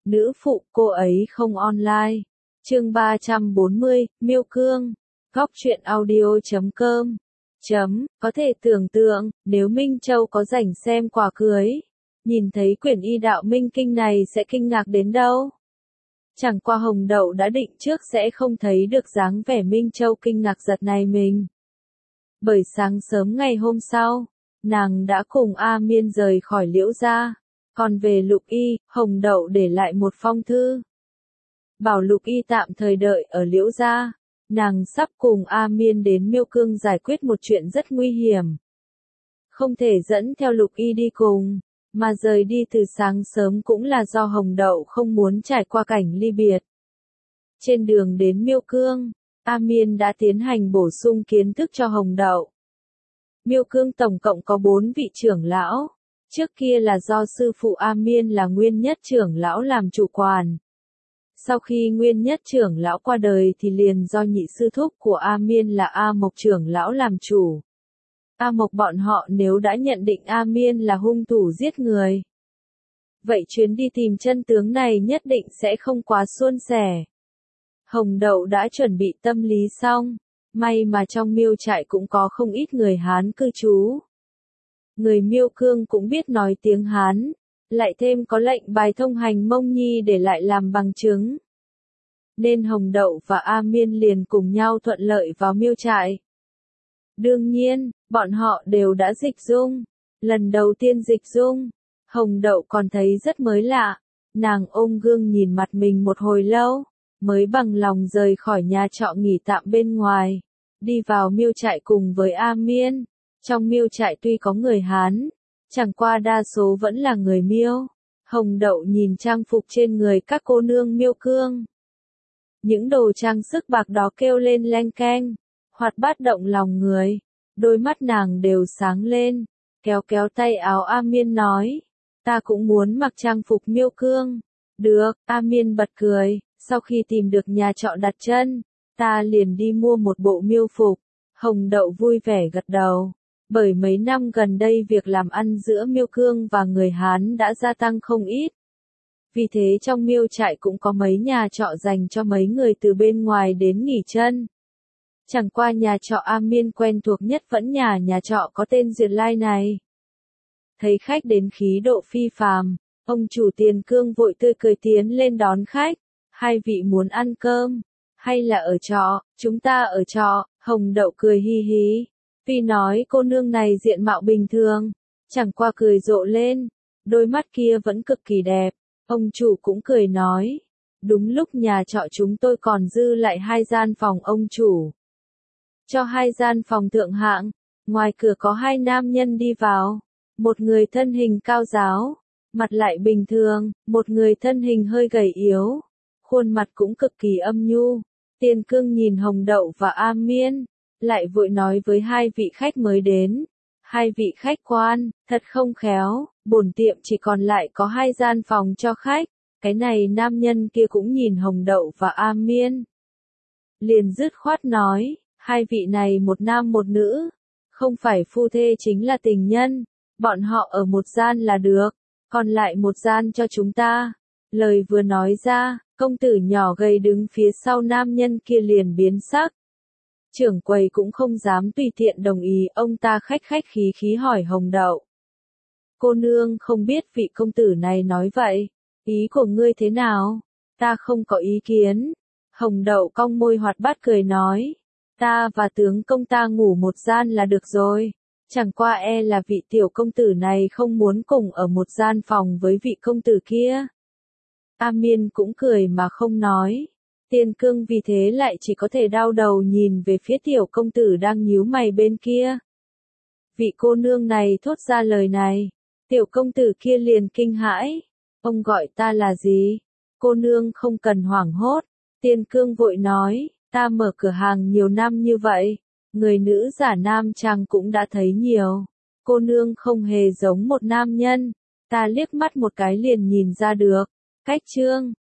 Nữ phụ cô ấy không online. Chương 340, Miêu Cương. Góc truyện audio.com. Có thể tưởng tượng, nếu Minh Châu có rảnh xem quà cưới, nhìn thấy quyển y đạo minh kinh này sẽ kinh ngạc đến đâu. Chẳng qua Hồng Đậu đã định trước sẽ không thấy được dáng vẻ Minh Châu kinh ngạc giật này mình. Bởi sáng sớm ngày hôm sau, nàng đã cùng A Miên rời khỏi Liễu gia. Còn về Lục Y, Hồng Đậu để lại một phong thư. Bảo Lục Y tạm thời đợi ở Liễu gia. Nàng sắp cùng A Miên đến Miêu Cương giải quyết một chuyện rất nguy hiểm. Không thể dẫn theo Lục Y đi cùng, mà rời đi từ sáng sớm cũng là do Hồng Đậu không muốn trải qua cảnh ly biệt. Trên đường đến Miêu Cương, A Miên đã tiến hành bổ sung kiến thức cho Hồng Đậu. Miêu Cương tổng cộng có 4 vị trưởng lão. Trước kia là do sư phụ A Miên là Nguyên Nhất trưởng lão làm chủ quản. Sau khi Nguyên Nhất trưởng lão qua đời thì liền do nhị sư thúc của A Miên là A Mộc trưởng lão làm chủ. A Mộc bọn họ nếu đã nhận định A Miên là hung thủ giết người, vậy chuyến đi tìm chân tướng này nhất định sẽ không quá suôn sẻ. Hồng Đậu đã chuẩn bị tâm lý xong, may mà trong Miêu trại cũng có không ít người Hán cư trú. Người Miêu Cương cũng biết nói tiếng Hán, lại thêm có lệnh bài thông hành Mông Nhi để lại làm bằng chứng. Nên Hồng Đậu và A Miên liền cùng nhau thuận lợi vào Miêu trại. Đương nhiên, bọn họ đều đã dịch dung. Lần đầu tiên dịch dung, Hồng Đậu còn thấy rất mới lạ. Nàng ôm gương nhìn mặt mình một hồi lâu, mới bằng lòng rời khỏi nhà trọ nghỉ tạm bên ngoài, đi vào Miêu trại cùng với A Miên. Trong Miêu trại tuy có người Hán, chẳng qua đa số vẫn là người Miêu. Hồng Đậu nhìn trang phục trên người các cô nương Miêu Cương. Những đồ trang sức bạc đó kêu lên leng keng, hoạt bát động lòng người. Đôi mắt nàng đều sáng lên, kéo kéo tay áo A Miên nói, ta cũng muốn mặc trang phục Miêu Cương. Được, A Miên bật cười, sau khi tìm được nhà trọ đặt chân, ta liền đi mua một bộ Miêu phục. Hồng Đậu vui vẻ gật đầu. Bởi mấy năm gần đây việc làm ăn giữa Miêu Cương và người Hán đã gia tăng không ít. Vì thế trong Miêu trại cũng có mấy nhà trọ dành cho mấy người từ bên ngoài đến nghỉ chân. Chẳng qua nhà trọ A Miên quen thuộc nhất vẫn nhà trọ có tên Duyệt Lai này. Thấy khách đến khí độ phi phàm, ông chủ Tiền Cương vội tươi cười tiến lên đón khách. Hai vị muốn ăn cơm, hay là ở trọ? Chúng ta ở trọ. Hồng Đậu cười hi hí. Tuy nói cô nương này diện mạo bình thường, chẳng qua cười rộ lên, đôi mắt kia vẫn cực kỳ đẹp. Ông chủ cũng cười nói, đúng lúc nhà trọ chúng tôi còn dư lại 2 gian phòng ông chủ. Cho 2 gian phòng thượng hạng, ngoài cửa có 2 nam nhân đi vào, một người thân hình cao ráo, mặt lại bình thường, một người thân hình hơi gầy yếu, khuôn mặt cũng cực kỳ âm nhu. Tiền Cương nhìn Hồng Đậu và A Miên, lại vội nói với 2 vị khách mới đến. 2 vị khách quan, thật không khéo, bổn tiệm chỉ còn lại có 2 gian phòng cho khách. Cái này nam nhân kia cũng nhìn Hồng Đậu và A Miên. Liền dứt khoát nói, 2 vị này một nam một nữ, không phải phu thê chính là tình nhân, bọn họ ở một gian là được, còn lại một gian cho chúng ta. Lời vừa nói ra, công tử nhỏ gầy đứng phía sau nam nhân kia liền biến sắc. Trưởng quầy cũng không dám tùy tiện đồng ý, ông ta khách khí khí hỏi Hồng Đậu. Cô nương không biết vị công tử này nói vậy, ý của ngươi thế nào? Ta không có ý kiến. Hồng Đậu cong môi hoạt bát cười nói, ta và tướng công ta ngủ một gian là được rồi, chẳng qua e là vị tiểu công tử này không muốn cùng ở một gian phòng với vị công tử kia. A Miên cũng cười mà không nói. Tiền Cương vì thế lại chỉ có thể đau đầu nhìn về phía tiểu công tử đang nhíu mày bên kia. Vị cô nương này thốt ra lời này, tiểu công tử kia liền kinh hãi. Ông gọi ta là gì? Cô nương không cần hoảng hốt. Tiền Cương vội nói, ta mở cửa hàng nhiều năm như vậy, người nữ giả nam trang cũng đã thấy nhiều. Cô nương không hề giống một nam nhân, ta liếc mắt một cái liền nhìn ra được. Cách chương